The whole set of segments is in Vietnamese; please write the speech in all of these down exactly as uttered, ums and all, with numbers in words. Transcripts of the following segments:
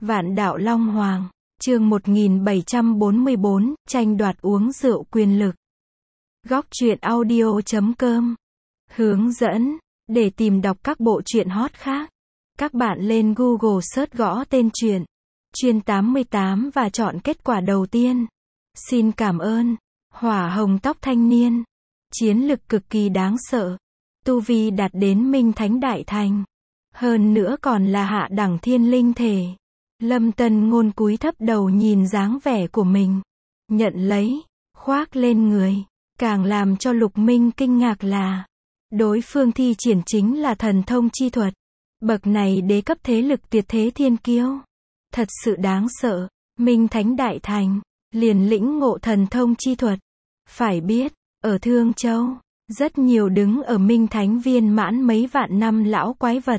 Vạn đạo Long Hoàng, chương một nghìn bảy trăm bốn mươi bốn, tranh đoạt uống rượu quyền lực. Góc truyện audio chấm com. Hướng dẫn, để tìm đọc các bộ truyện hot khác, các bạn lên Google search gõ tên truyện, Chuyên tám mươi tám và chọn kết quả đầu tiên. Xin cảm ơn. Hỏa hồng tóc thanh niên. Chiến lực cực kỳ đáng sợ. Tu vi đạt đến Minh Thánh Đại Thành. Hơn nữa còn là hạ đẳng thiên linh thể. Lâm Tân Ngôn cúi thấp đầu nhìn dáng vẻ của mình. Nhận lấy, khoác lên người. Càng làm cho Lục Minh kinh ngạc là, đối phương thi triển chính là thần thông chi thuật. Bậc này đế cấp thế lực tuyệt thế thiên kiêu. Thật sự đáng sợ. Minh Thánh Đại Thành, liền lĩnh ngộ thần thông chi thuật. Phải biết, ở Thương Châu, rất nhiều đứng ở Minh Thánh viên mãn mấy vạn năm lão quái vật,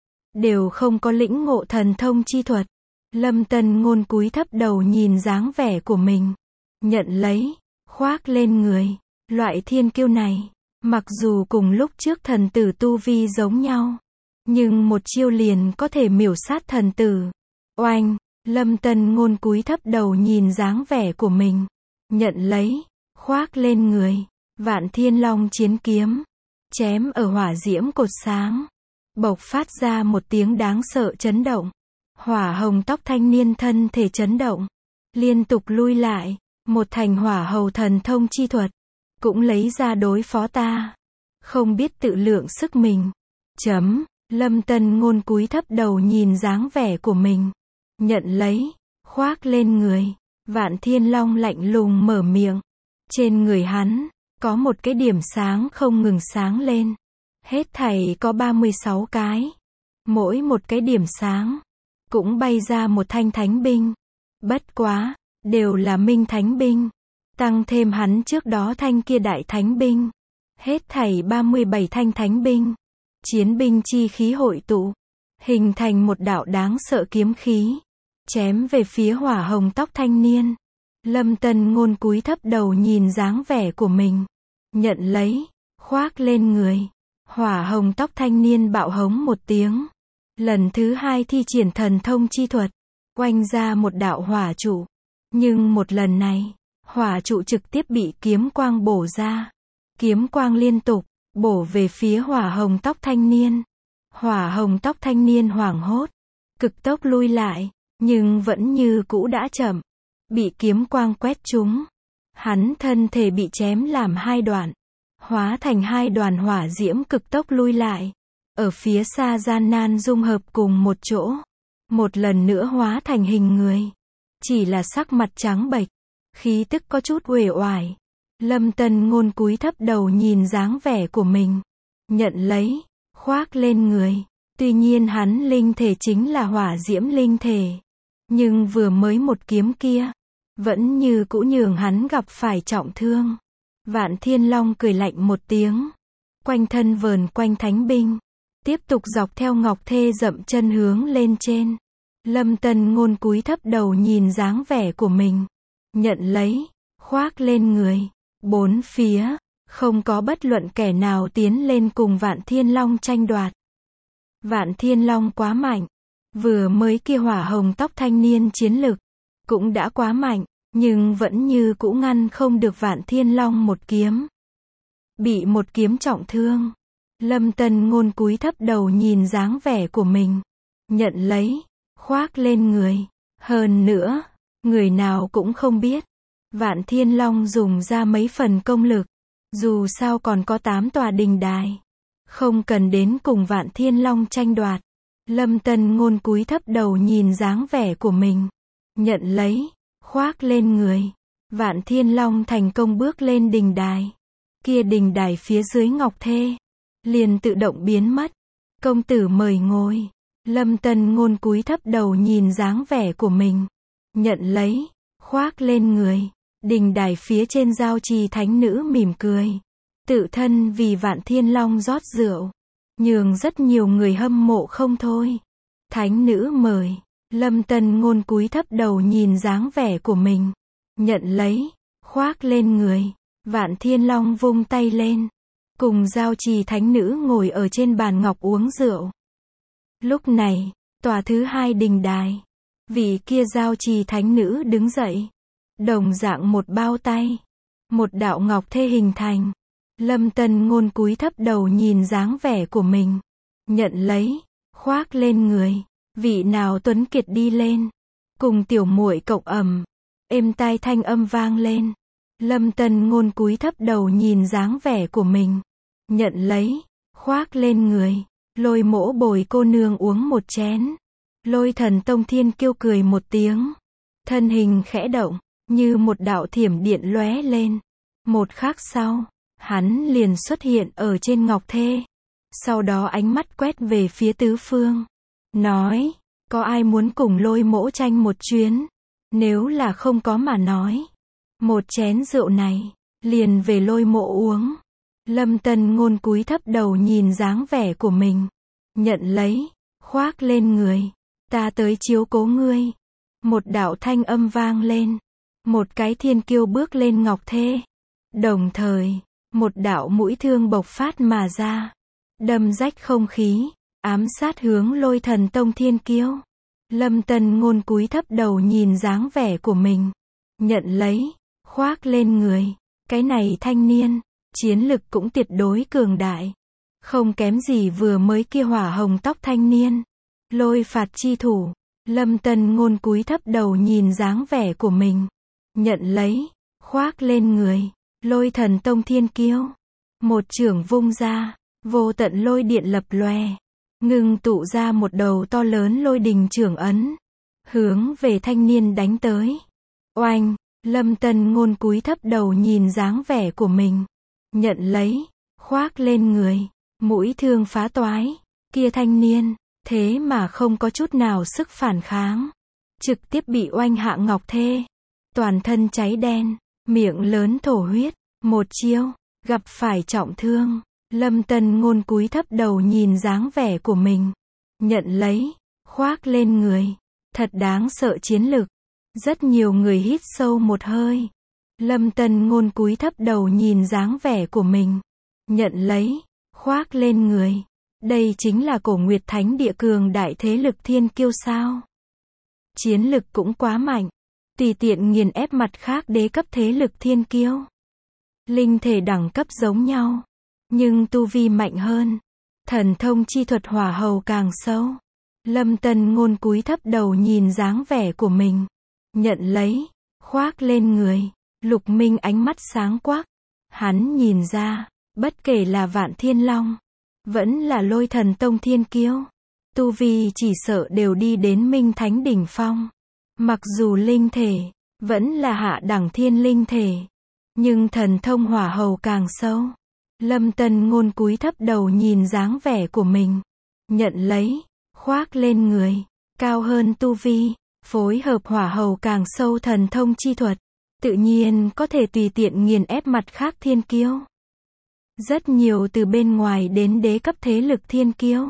đều không có lĩnh ngộ thần thông chi thuật. Lâm Tân Ngôn cúi thấp đầu nhìn dáng vẻ của mình. Nhận lấy, khoác lên người. Loại thiên kiêu này, mặc dù cùng lúc trước thần tử tu vi giống nhau, nhưng một chiêu liền có thể miểu sát thần tử. Oanh, Lâm Tân Ngôn cúi thấp đầu nhìn dáng vẻ của mình. Nhận lấy, khoác lên người. Vạn Thiên Long chiến kiếm, chém ở hỏa diễm cột sáng, bộc phát ra một tiếng đáng sợ chấn động. Hỏa hồng tóc thanh niên thân thể chấn động, liên tục lui lại. Một thành hỏa hầu thần thông chi thuật, cũng lấy ra đối phó ta. Không biết tự lượng sức mình. Chấm, Lâm Tân Ngôn cúi thấp đầu nhìn dáng vẻ của mình. Nhận lấy, khoác lên người. Vạn Thiên Long lạnh lùng mở miệng. Trên người hắn, có một cái điểm sáng không ngừng sáng lên. Hết thảy có ba mươi sáu cái. Mỗi một cái điểm sáng, cũng bay ra một thanh thánh binh. Bất quá, đều là Minh Thánh binh. Tăng thêm hắn trước đó thanh kia đại thánh binh. Hết thảy ba mươi bảy thanh thánh binh. Chiến binh chi khí hội tụ, hình thành một đạo đáng sợ kiếm khí. Chém về phía hỏa hồng tóc thanh niên. Lâm Tân Ngôn cúi thấp đầu nhìn dáng vẻ của mình. Nhận lấy, khoác lên người. Hỏa hồng tóc thanh niên bạo hống một tiếng. Lần thứ hai thi triển thần thông chi thuật. Oanh ra một đạo hỏa trụ. Nhưng một lần này, hỏa trụ trực tiếp bị kiếm quang bổ ra. Kiếm quang liên tục, bổ về phía hỏa hồng tóc thanh niên. Hỏa hồng tóc thanh niên hoảng hốt, cực tốc lui lại, nhưng vẫn như cũ đã chậm. Bị kiếm quang quét trúng. Hắn thân thể bị chém làm hai đoạn. Hóa thành hai đoàn hỏa diễm cực tốc lui lại. Ở phía xa gian nan dung hợp cùng một chỗ. Một lần nữa hóa thành hình người. Chỉ là sắc mặt trắng bệch, khí tức có chút uể oải. Lâm Tân Ngôn cúi thấp đầu nhìn dáng vẻ của mình. Nhận lấy, khoác lên người. Tuy nhiên hắn linh thể chính là hỏa diễm linh thể. Nhưng vừa mới một kiếm kia, vẫn như cũ nhường hắn gặp phải trọng thương. Vạn Thiên Long cười lạnh một tiếng. Quanh thân vờn quanh thánh binh. Tiếp tục dọc theo ngọc thê dậm chân hướng lên trên. Lâm Tân Ngôn cúi thấp đầu nhìn dáng vẻ của mình. Nhận lấy, khoác lên người. Bốn phía, không có bất luận kẻ nào tiến lên cùng Vạn Thiên Long tranh đoạt. Vạn Thiên Long quá mạnh. Vừa mới kia hỏa hồng tóc thanh niên chiến lực, cũng đã quá mạnh, nhưng vẫn như cũ ngăn không được Vạn Thiên Long một kiếm. Bị một kiếm trọng thương. Lâm Tân Ngôn cúi thấp đầu nhìn dáng vẻ của mình. Nhận lấy, khoác lên người. Hơn nữa, người nào cũng không biết. Vạn Thiên Long dùng ra mấy phần công lực. Dù sao còn có tám tòa đình đài. Không cần đến cùng Vạn Thiên Long tranh đoạt. Lâm Tân Ngôn cúi thấp đầu nhìn dáng vẻ của mình. Nhận lấy, khoác lên người. Vạn Thiên Long thành công bước lên đình đài. Kia đình đài phía dưới ngọc thê, liền tự động biến mất. Công tử mời ngồi. Lâm Tân Ngôn cúi thấp đầu nhìn dáng vẻ của mình. Nhận lấy, khoác lên người. Đình đài phía trên giao trì thánh nữ mỉm cười. Tự thân vì Vạn Thiên Long rót rượu. Nhường rất nhiều người hâm mộ không thôi. Thánh nữ mời. Lâm Tân Ngôn cúi thấp đầu nhìn dáng vẻ của mình. Nhận lấy, khoác lên người. Vạn Thiên Long vung tay lên. Cùng giao trì thánh nữ ngồi ở trên bàn ngọc uống rượu. Lúc này, tòa thứ hai đình đài, Vị kia giao trì thánh nữ đứng dậy. Đồng dạng một bao tay. Một đạo ngọc thê hình thành. Lâm Tân Ngôn cúi thấp đầu nhìn dáng vẻ của mình. Nhận lấy. Khoác lên người. Vị nào tuấn kiệt đi lên. Cùng tiểu muội cộng ầm. Êm tai thanh âm vang lên. Lâm Tân Ngôn cúi thấp đầu nhìn dáng vẻ của mình. Nhận lấy. Khoác lên người. Lôi Mỗ bồi cô nương uống một chén. Lôi Thần Tông Thiên Kiêu cười một tiếng. Thân hình khẽ động. Như một đạo thiểm điện lóe lên. Một khắc sau. Hắn liền xuất hiện ở trên ngọc thê. Sau đó ánh mắt quét về phía tứ phương. Nói. Có ai muốn cùng Lôi Mỗ tranh một chuyến? Nếu là không có mà nói. Một chén rượu này. Liền về Lôi Mỗ uống. Lâm Tân Ngôn cúi thấp đầu nhìn dáng vẻ của mình. Nhận lấy. Khoác lên người. Ta tới chiếu cố ngươi. Một đạo thanh âm vang lên. Một cái thiên kiêu bước lên ngọc thê. Đồng thời. Một đạo mũi thương bộc phát mà ra. Đâm rách không khí. Ám sát hướng Lôi Thần Tông Thiên Kiêu. Lâm Tân Ngôn cúi thấp đầu nhìn dáng vẻ của mình. Nhận lấy. Khoác lên người. Cái này thanh niên. Chiến lực cũng tuyệt đối cường đại. Không kém gì vừa mới kia hỏa hồng tóc thanh niên. Lôi phạt chi thủ. Lâm Tân Ngôn cúi thấp đầu nhìn dáng vẻ của mình. Nhận lấy. Khoác lên người. Lôi Thần Tông Thiên Kiêu. Một chưởng vung ra. Vô tận lôi điện lập lòe. Ngưng tụ ra một đầu to lớn lôi đình chưởng ấn. Hướng về thanh niên đánh tới. Oanh. Lâm Tân Ngôn cúi thấp đầu nhìn dáng vẻ của mình. Nhận lấy. Khoác lên người. Mũi thương phá toái. Kia thanh niên. Thế mà không có chút nào sức phản kháng. Trực tiếp bị oanh hạ ngọc thê. Toàn thân cháy đen. Miệng lớn thổ huyết. Một chiêu. Gặp phải trọng thương. Lâm Tân Ngôn cúi thấp đầu nhìn dáng vẻ của mình. Nhận lấy. Khoác lên người. Thật đáng sợ chiến lực. Rất nhiều người hít sâu một hơi. Lâm Tân Ngôn cúi thấp đầu nhìn dáng vẻ của mình. Nhận lấy. Khoác lên người. Đây chính là Cổ Nguyệt Thánh Địa cường đại thế lực thiên kiêu sao. Chiến lực cũng quá mạnh. Tùy tiện nghiền ép mặt khác đế cấp thế lực thiên kiêu. Linh thể đẳng cấp giống nhau. Nhưng tu vi mạnh hơn. Thần thông chi thuật hỏa hầu càng sâu. Lâm Tân Ngôn cúi thấp đầu nhìn dáng vẻ của mình. Nhận lấy. Khoác lên người. Lục Minh ánh mắt sáng quắc. Hắn nhìn ra. Bất kể là Vạn Thiên Long. Vẫn là Lôi Thần Tông Thiên Kiêu. Tu vi chỉ sợ đều đi đến Minh Thánh đỉnh phong. Mặc dù linh thể. Vẫn là hạ đẳng thiên linh thể. Nhưng thần thông hỏa hầu càng sâu. Lâm Tân Ngôn cúi thấp đầu nhìn dáng vẻ của mình. Nhận lấy. Khoác lên người. Cao hơn tu vi. Phối hợp hỏa hầu càng sâu thần thông chi thuật. Tự nhiên có thể tùy tiện nghiền ép mặt khác thiên kiêu. Rất nhiều từ bên ngoài đến đế cấp thế lực thiên kiêu.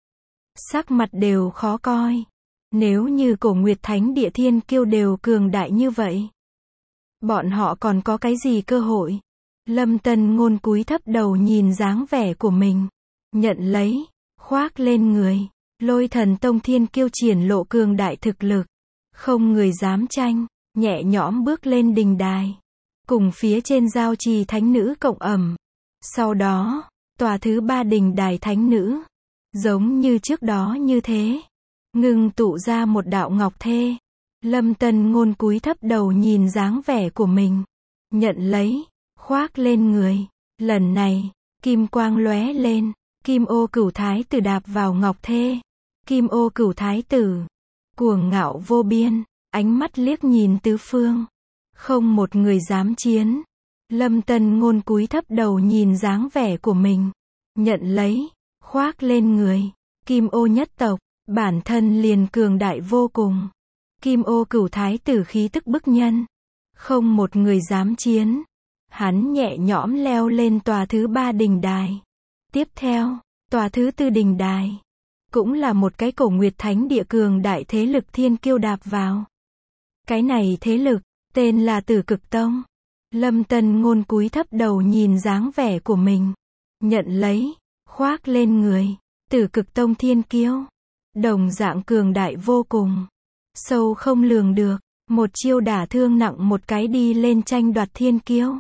Sắc mặt đều khó coi. Nếu như Cổ Nguyệt Thánh Địa thiên kiêu đều cường đại như vậy. Bọn họ còn có cái gì cơ hội? Lâm Tân Ngôn cúi thấp đầu nhìn dáng vẻ của mình. Nhận lấy. Khoác lên người. Lôi Thần Tông Thiên Kiêu triển lộ cường đại thực lực. Không người dám tranh. Nhẹ nhõm bước lên đình đài. Cùng phía trên giao trì thánh nữ cộng ẩm. Sau đó. Tòa thứ ba đình đài thánh nữ. Giống như trước đó như thế. Ngưng tụ ra một đạo ngọc thê. Lâm Tân Ngôn cúi thấp đầu nhìn dáng vẻ của mình. Nhận lấy. Khoác lên người. Lần này. Kim quang lóe lên. Kim ô cửu thái tử đạp vào ngọc thê. Kim ô cửu thái tử. Cuồng ngạo vô biên. Ánh mắt liếc nhìn tứ phương. Không một người dám chiến. Lâm Tân Ngôn cúi thấp đầu nhìn dáng vẻ của mình. Nhận lấy. Khoác lên người. Kim ô nhất tộc. Bản thân liền cường đại vô cùng. Kim ô cửu thái tử khí tức bức nhân. Không một người dám chiến. Hắn nhẹ nhõm leo lên tòa thứ ba đình đài. Tiếp theo, tòa thứ tư đình đài. Cũng là một cái Cổ Nguyệt Thánh Địa cường đại thế lực thiên kiêu đạp vào. Cái này thế lực, tên là Tử Cực Tông. Lâm Tân Ngôn cúi thấp đầu nhìn dáng vẻ của mình. Nhận lấy. Khoác lên người. Tử Cực Tông thiên kiêu. Đồng dạng cường đại vô cùng. sâu không lường được, một chiêu đả thương nặng một cái đi lên tranh đoạt thiên kiêu.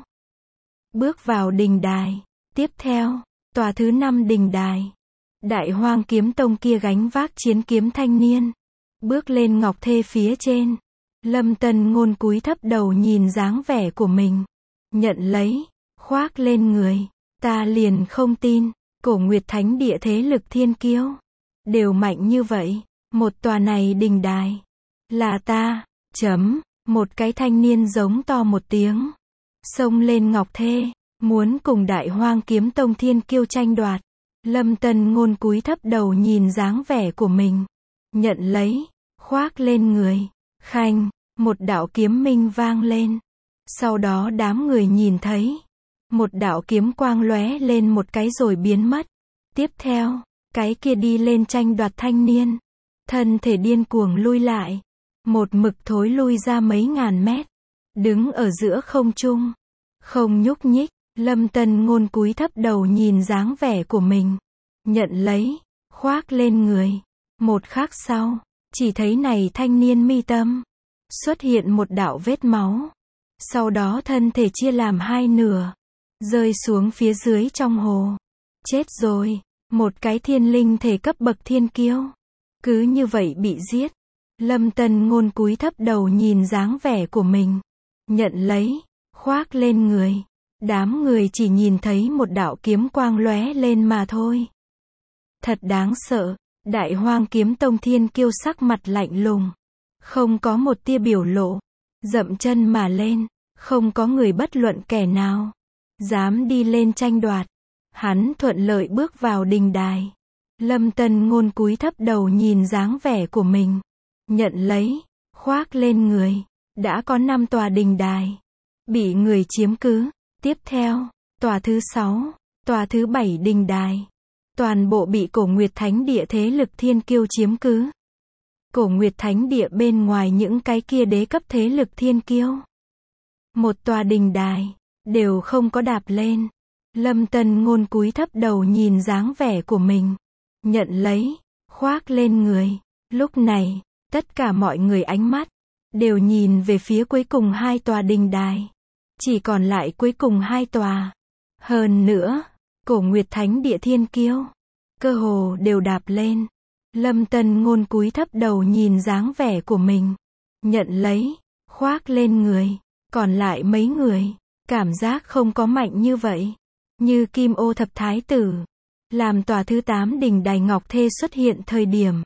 Bước vào đình đài. Tiếp theo, tòa thứ năm đình đài. Đại Hoang Kiếm Tông kia gánh vác chiến kiếm thanh niên. Bước lên ngọc thê phía trên. Lâm Tân Ngôn cúi thấp đầu nhìn dáng vẻ của mình. Nhận lấy, khoác lên người. Ta liền không tin, Cổ Nguyệt Thánh Địa thế lực thiên kiêu đều mạnh như vậy. Một tòa này đình đài là ta, chấm, một cái thanh niên giống to một tiếng. Xông lên ngọc thê, muốn cùng Đại Hoang Kiếm Tông thiên kiêu tranh đoạt. Lâm Tân Ngôn cúi thấp đầu nhìn dáng vẻ của mình. Nhận lấy, khoác lên người. Khanh, một đạo kiếm minh vang lên. Sau đó đám người nhìn thấy. Một đạo kiếm quang lóe lên một cái rồi biến mất. Tiếp theo, cái kia đi lên tranh đoạt thanh niên. Thân thể điên cuồng lui lại. Một mực thối lui ra mấy ngàn mét. Đứng ở giữa không trung. Không nhúc nhích. Lâm Tân Ngôn cúi thấp đầu nhìn dáng vẻ của mình. Nhận lấy, khoác lên người. Một khắc sau, chỉ thấy này thanh niên mi tâm. Xuất hiện một đạo vết máu. Sau đó thân thể chia làm hai nửa. Rơi xuống phía dưới trong hồ. Chết rồi. Một cái thiên linh thể cấp bậc thiên kiêu. Cứ như vậy bị giết. Lâm Tân Ngôn cúi thấp đầu nhìn dáng vẻ của mình. Nhận lấy, khoác lên người. Đám người chỉ nhìn thấy một đạo kiếm quang lóe lên mà thôi. Thật đáng sợ. Đại Hoang Kiếm Tông thiên kiêu sắc mặt lạnh lùng. Không có một tia biểu lộ. Dậm chân mà lên. Không có người bất luận kẻ nào dám đi lên tranh đoạt. Hắn thuận lợi bước vào đình đài. Lâm Tân Ngôn cúi thấp đầu nhìn dáng vẻ của mình. Nhận lấy, khoác lên người. Đã có năm tòa đình đài bị người chiếm cứ. Tiếp theo, tòa thứ sáu, tòa thứ bảy đình đài. Toàn bộ bị Cổ Nguyệt Thánh Địa thế lực thiên kiêu chiếm cứ. Cổ Nguyệt Thánh Địa bên ngoài những cái kia đế cấp thế lực thiên kiêu. Một tòa đình đài, đều không có đạp lên. Lâm Tân Ngôn cúi thấp đầu nhìn dáng vẻ của mình. Nhận lấy, khoác lên người. Lúc này, tất cả mọi người ánh mắt đều nhìn về phía cuối cùng hai tòa đình đài. Chỉ còn lại cuối cùng hai tòa. Hơn nữa, Cổ Nguyệt Thánh Địa thiên kiêu cơ hồ đều đạp lên. Lâm Tân Ngôn cúi thấp đầu nhìn dáng vẻ của mình. Nhận lấy, khoác lên người. Còn lại mấy người, cảm giác không có mạnh như vậy. Như Kim Ô Thập Thái Tử. Làm tòa thứ tám đình đài ngọc thê xuất hiện thời điểm.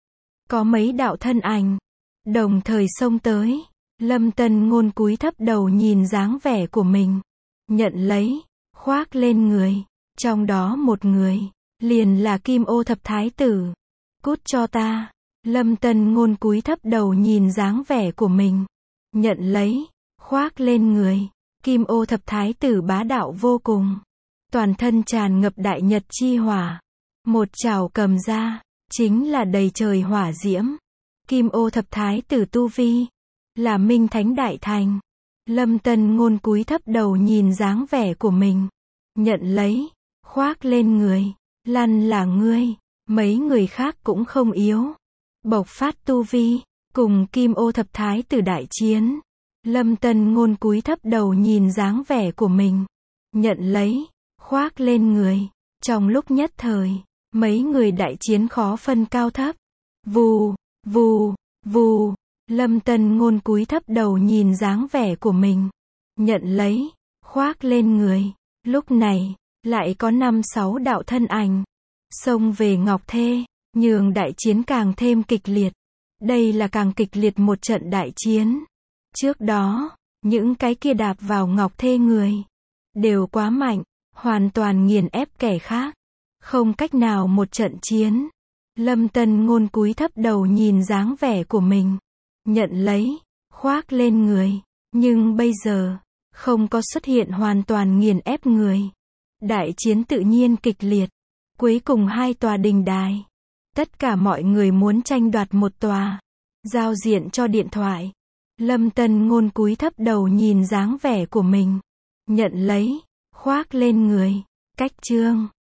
Có mấy đạo thân ảnh đồng thời xông tới. Lâm Tân Ngôn cúi thấp đầu nhìn dáng vẻ của mình. Nhận lấy, khoác lên người. Trong đó một người, liền là Kim Ô Thập Thái Tử. Cút cho ta. Lâm Tân Ngôn cúi thấp đầu nhìn dáng vẻ của mình. Nhận lấy, khoác lên người. Kim Ô Thập Thái Tử bá đạo vô cùng. Toàn thân tràn ngập đại nhật chi hỏa. Một chảo cầm ra, chính là đầy trời hỏa diễm. Kim Ô Thập Thái Tử tu vi là Minh Thánh Đại Thành. Lâm Tân Ngôn cúi thấp đầu nhìn dáng vẻ của mình. Nhận lấy, khoác lên người. Lăn là ngươi. Mấy người khác cũng không yếu. Bộc phát tu vi, cùng Kim Ô Thập Thái Tử đại chiến. Lâm Tân Ngôn cúi thấp đầu nhìn dáng vẻ của mình. Nhận lấy, khoác lên người. Trong lúc nhất thời, mấy người đại chiến khó phân cao thấp. Vù, vù, vù. Lâm Tân Ngôn cúi thấp đầu nhìn dáng vẻ của mình. Nhận lấy, khoác lên người. Lúc này, lại có năm sáu đạo thân ảnh xông về ngọc thê, nhường đại chiến càng thêm kịch liệt. Đây là càng kịch liệt một trận đại chiến. Trước đó, những cái kia đạp vào ngọc thê người đều quá mạnh, hoàn toàn nghiền ép kẻ khác. Không cách nào một trận chiến. Lâm Tân Ngôn cúi thấp đầu nhìn dáng vẻ của mình. Nhận lấy, khoác lên người. Nhưng bây giờ, không có xuất hiện hoàn toàn nghiền ép người. Đại chiến tự nhiên kịch liệt. Cuối cùng hai tòa đình đài. Tất cả mọi người muốn tranh đoạt một tòa. Giao diện cho điện thoại. Lâm Tân Ngôn cúi thấp đầu nhìn dáng vẻ của mình. Nhận lấy, khoác lên người. Cách chương